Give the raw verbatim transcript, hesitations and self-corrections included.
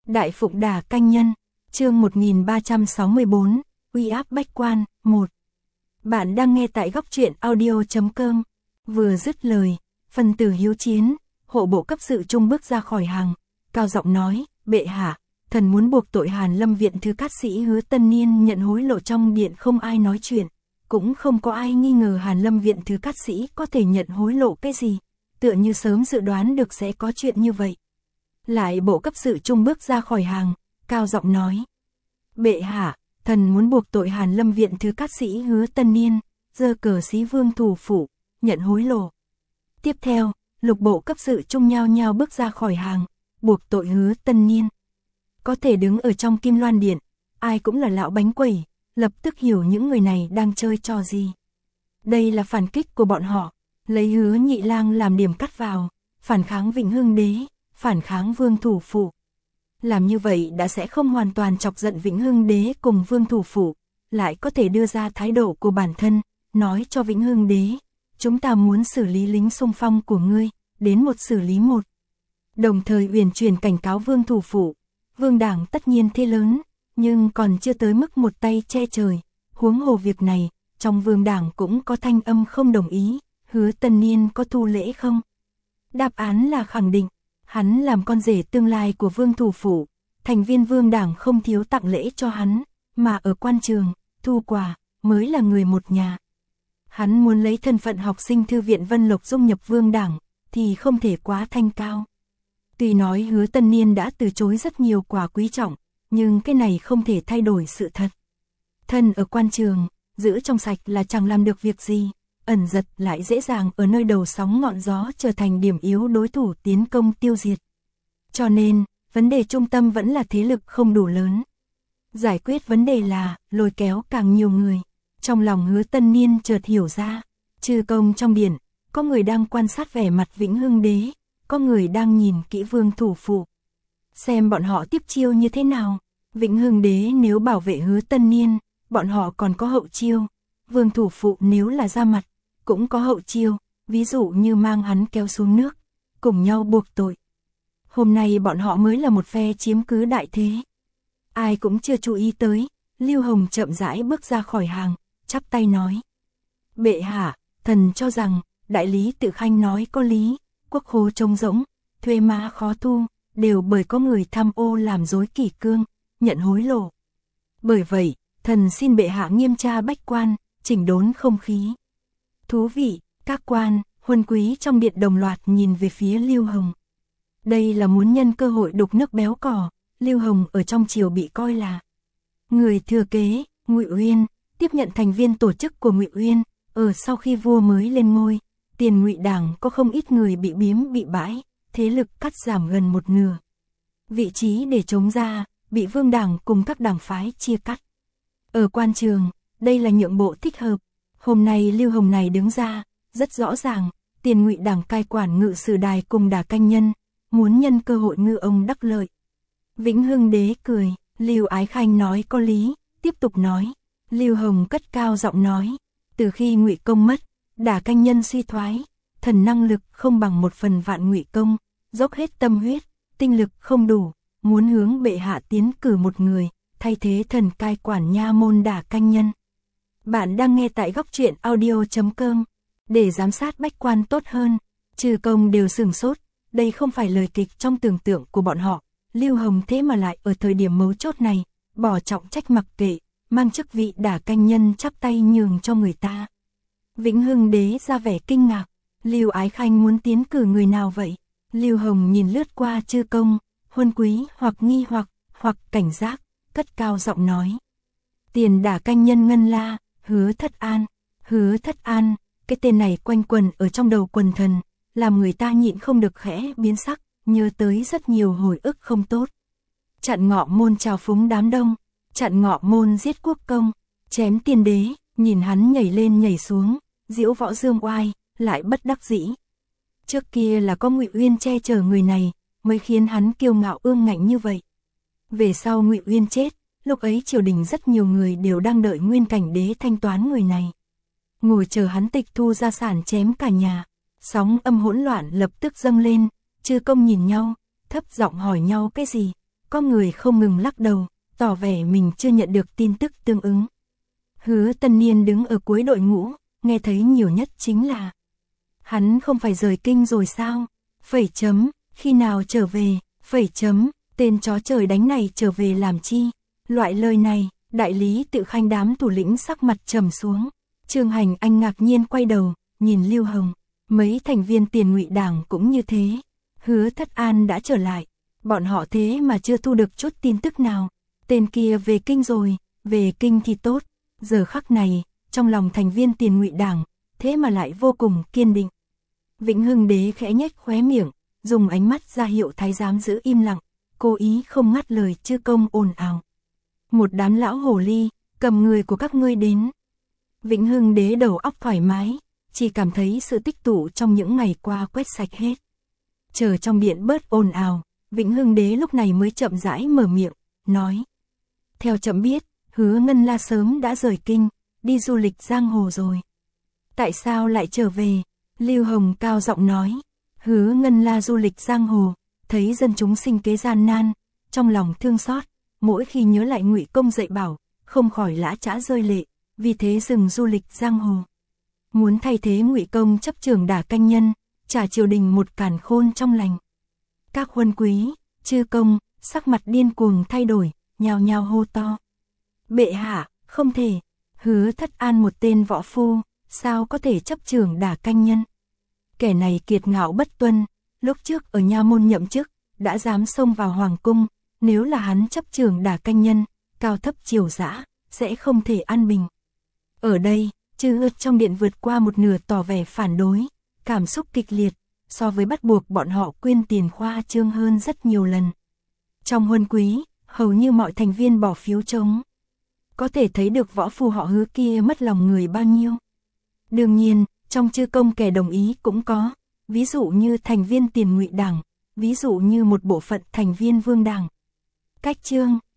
Đại Phụng Đả Canh Nhân, chương một nghìn ba trăm sáu mươi tư, uy áp bách quan, một. Bạn đang nghe tại góc truyện audio chấm com. Vừa dứt lời, phần tử hiếu chiến, hộ bộ cấp sự trung bước ra khỏi hàng, cao giọng nói, bệ hạ, thần muốn buộc tội Hàn Lâm Viện thứ cát sĩ Hứa Tân Niên nhận hối lộ. Trong điện không ai nói chuyện, cũng không có ai nghi ngờ Hàn Lâm Viện thứ cát sĩ có thể nhận hối lộ cái gì, tựa như sớm dự đoán được sẽ có chuyện như vậy. Lại bộ cấp sự trung bước ra khỏi hàng, cao giọng nói, bệ hạ, thần muốn buộc tội Hàn Lâm Viện thứ cát sĩ Hứa Tân Niên, giơ cờ xí vương thủ phủ, nhận hối lộ. Tiếp theo, lục bộ cấp sự trung nhao nhao bước ra khỏi hàng, buộc tội Hứa Tân Niên. Có thể đứng ở trong Kim Loan Điện, ai cũng là lão bánh quẩy, lập tức hiểu những người này đang chơi trò gì. Đây là phản kích của bọn họ, lấy Hứa Nhị Lang làm điểm cắt vào, phản kháng Vĩnh Hưng Đế, phản kháng Vương Thủ Phủ. Làm như vậy đã sẽ không hoàn toàn chọc giận Vĩnh Hưng Đế cùng Vương Thủ Phủ, lại có thể đưa ra thái độ của bản thân, nói cho Vĩnh Hưng Đế, chúng ta muốn xử lý lính xung phong của ngươi, đến một xử lý một. Đồng thời uyển chuyển cảnh cáo Vương Thủ Phủ, Vương Đảng tất nhiên thế lớn, nhưng còn chưa tới mức một tay che trời, huống hồ việc này, trong Vương Đảng cũng có thanh âm không đồng ý, Hứa Tân Niên có thu lễ không? Đáp án là khẳng định, hắn làm con rể tương lai của Vương Thủ Phủ, thành viên Vương Đảng không thiếu tặng lễ cho hắn, mà ở quan trường, thu quà, mới là người một nhà. Hắn muốn lấy thân phận học sinh thư viện Vân Lộc dung nhập Vương Đảng, thì không thể quá thanh cao. Tuy nói Hứa Tân Niên đã từ chối rất nhiều quà quý trọng, nhưng cái này không thể thay đổi sự thật. Thân ở quan trường, giữ trong sạch là chẳng làm được việc gì, ẩn giật lại dễ dàng ở nơi đầu sóng ngọn gió trở thành điểm yếu đối thủ tiến công tiêu diệt. Cho nên, vấn đề trung tâm vẫn là thế lực không đủ lớn. Giải quyết vấn đề là lôi kéo càng nhiều người. Trong lòng Hứa Tân Niên chợt hiểu ra, trừ công trong điện, có người đang quan sát vẻ mặt Vĩnh Hưng Đế, có người đang nhìn kỹ Vương Thủ Phủ. Xem bọn họ tiếp chiêu như thế nào. Vĩnh Hưng Đế nếu bảo vệ Hứa Tân Niên, bọn họ còn có hậu chiêu. Vương Thủ Phủ nếu là ra mặt, cũng có hậu chiêu, ví dụ như mang hắn kéo xuống nước, cùng nhau buộc tội. Hôm nay bọn họ mới là một phe chiếm cứ đại thế. Ai cũng chưa chú ý tới, Lưu Hồng chậm rãi bước ra khỏi hàng, chắp tay nói. Bệ hạ, thần cho rằng, đại lý Tự Khanh nói có lý, quốc khố trống rỗng, thuê mã khó thu, đều bởi có người tham ô làm rối kỷ cương, nhận hối lộ. Bởi vậy, thần xin bệ hạ nghiêm tra bách quan, chỉnh đốn không khí. Thú vị, các quan, huân quý trong điện đồng loạt nhìn về phía Lưu Hồng. Đây là muốn nhân cơ hội đục nước béo cò. Lưu Hồng ở trong triều bị coi là người thừa kế, Ngụy Uyên, tiếp nhận thành viên tổ chức của Ngụy Uyên. Ở sau khi vua mới lên ngôi, tiền Ngụy Đảng có không ít người bị biếm bị bãi, thế lực cắt giảm gần một nửa. Vị trí để chống ra, bị Vương Đảng cùng các đảng phái chia cắt. Ở quan trường, đây là nhượng bộ thích hợp. Hôm nay Lưu Hồng này đứng ra, rất rõ ràng, tiền Ngụy Đảng cai quản Ngự Sử Đài cùng Đả Canh Nhân, muốn nhân cơ hội ngư ông đắc lợi. Vĩnh Hưng Đế cười, Lưu Ái Khanh nói có lý, tiếp tục nói. Lưu Hồng cất cao giọng nói, từ khi Ngụy Công mất, Đả Canh Nhân suy thoái, thần năng lực không bằng một phần vạn Ngụy Công, dốc hết tâm huyết, tinh lực không đủ, muốn hướng bệ hạ tiến cử một người, thay thế thần cai quản nha môn Đả Canh Nhân. Bạn đang nghe tại góc truyện audio chấm com. Để giám sát bách quan tốt hơn, trừ công đều sửng sốt, đây không phải lời kịch trong tưởng tượng của bọn họ. Lưu Hồng thế mà lại ở thời điểm mấu chốt này, bỏ trọng trách mặc kệ, mang chức vị Đả Canh Nhân chắp tay nhường cho người ta. Vĩnh Hưng Đế ra vẻ kinh ngạc, Lưu Ái Khanh muốn tiến cử người nào vậy? Lưu Hồng nhìn lướt qua chư công, huân quý hoặc nghi hoặc, hoặc cảnh giác, cất cao giọng nói. Tiền Đả Canh Nhân Ngân La, Hứa Thất An, Hứa Thất An, cái tên này quanh quần ở trong đầu quần thần, làm người ta nhịn không được khẽ biến sắc, nhớ tới rất nhiều hồi ức không tốt. Chặn Ngọ Môn trào phúng đám đông, chặn Ngọ Môn giết quốc công, chém tiên đế, nhìn hắn nhảy lên nhảy xuống, diễu võ dương oai, lại bất đắc dĩ. Trước kia là có Ngụy Uyên che chở người này, mới khiến hắn kiêu ngạo ương ngạnh như vậy. Về sau Ngụy Uyên chết, lúc ấy triều đình rất nhiều người đều đang đợi Nguyên Cảnh Đế thanh toán người này. Ngồi chờ hắn tịch thu gia sản chém cả nhà, sóng âm hỗn loạn lập tức dâng lên, chư công nhìn nhau, thấp giọng hỏi nhau cái gì, có người không ngừng lắc đầu, tỏ vẻ mình chưa nhận được tin tức tương ứng. Hứa Tân Niên đứng ở cuối đội ngũ, nghe thấy nhiều nhất chính là: hắn không phải rời kinh rồi sao? Phẩy chấm, khi nào trở về? Phẩy chấm, tên chó trời đánh này trở về làm chi? Loại lời này, đại lý Tự Khanh đám thủ lĩnh sắc mặt trầm xuống. Trương Hành Anh ngạc nhiên quay đầu, nhìn Lưu Hồng, mấy thành viên Tiền Ngụy Đảng cũng như thế. Hứa Thất An đã trở lại, bọn họ thế mà chưa thu được chút tin tức nào. Tên kia về kinh rồi, về kinh thì tốt. Giờ khắc này, trong lòng thành viên Tiền Ngụy Đảng, thế mà lại vô cùng kiên định. Vĩnh Hưng Đế khẽ nhếch khóe miệng, dùng ánh mắt ra hiệu thái giám giữ im lặng, cố ý không ngắt lời Chư Công ồn ào. Một đám lão hồ ly, cầm người của các ngươi đến. Vĩnh Hưng Đế đầu óc thoải mái, chỉ cảm thấy sự tích tụ trong những ngày qua quét sạch hết. Chờ trong điện bớt ồn ào, Vĩnh Hưng Đế lúc này mới chậm rãi mở miệng, nói: theo chậm biết, Hứa Ngân La sớm đã rời kinh, đi du lịch giang hồ rồi. Tại sao lại trở về? Lưu Hồng cao giọng nói: Hứa Ngân La du lịch giang hồ, thấy dân chúng sinh kế gian nan, trong lòng thương xót, mỗi khi nhớ lại Ngụy Công dạy bảo, không khỏi lã chã rơi lệ, vì thế dừng du lịch giang hồ. Muốn thay thế Ngụy Công chấp trưởng Đả Canh Nhân, trả triều đình một càn khôn trong lành. Các huân quý, Chư Công, sắc mặt điên cuồng thay đổi, nhao nhao hô to: bệ hạ, không thể, Hứa Thất An một tên võ phu, sao có thể chấp trưởng Đả Canh Nhân? Kẻ này kiệt ngạo bất tuân, lúc trước ở nha môn nhậm chức, đã dám xông vào hoàng cung, nếu là hắn chấp trưởng Đả Canh Nhân, cao thấp triều dã, sẽ không thể an bình. Ở đây, Chư Ướt trong điện vượt qua một nửa tỏ vẻ phản đối, cảm xúc kịch liệt, so với bắt buộc bọn họ quyên tiền khoa trương hơn rất nhiều lần. Trong huân quý, hầu như mọi thành viên bỏ phiếu trống. Có thể thấy được võ phu họ Hứa kia mất lòng người bao nhiêu. Đương nhiên, trong Chư Công kẻ đồng ý cũng có, ví dụ như thành viên Tiền Ngụy Đảng, ví dụ như một bộ phận thành viên Vương Đảng. Cách chương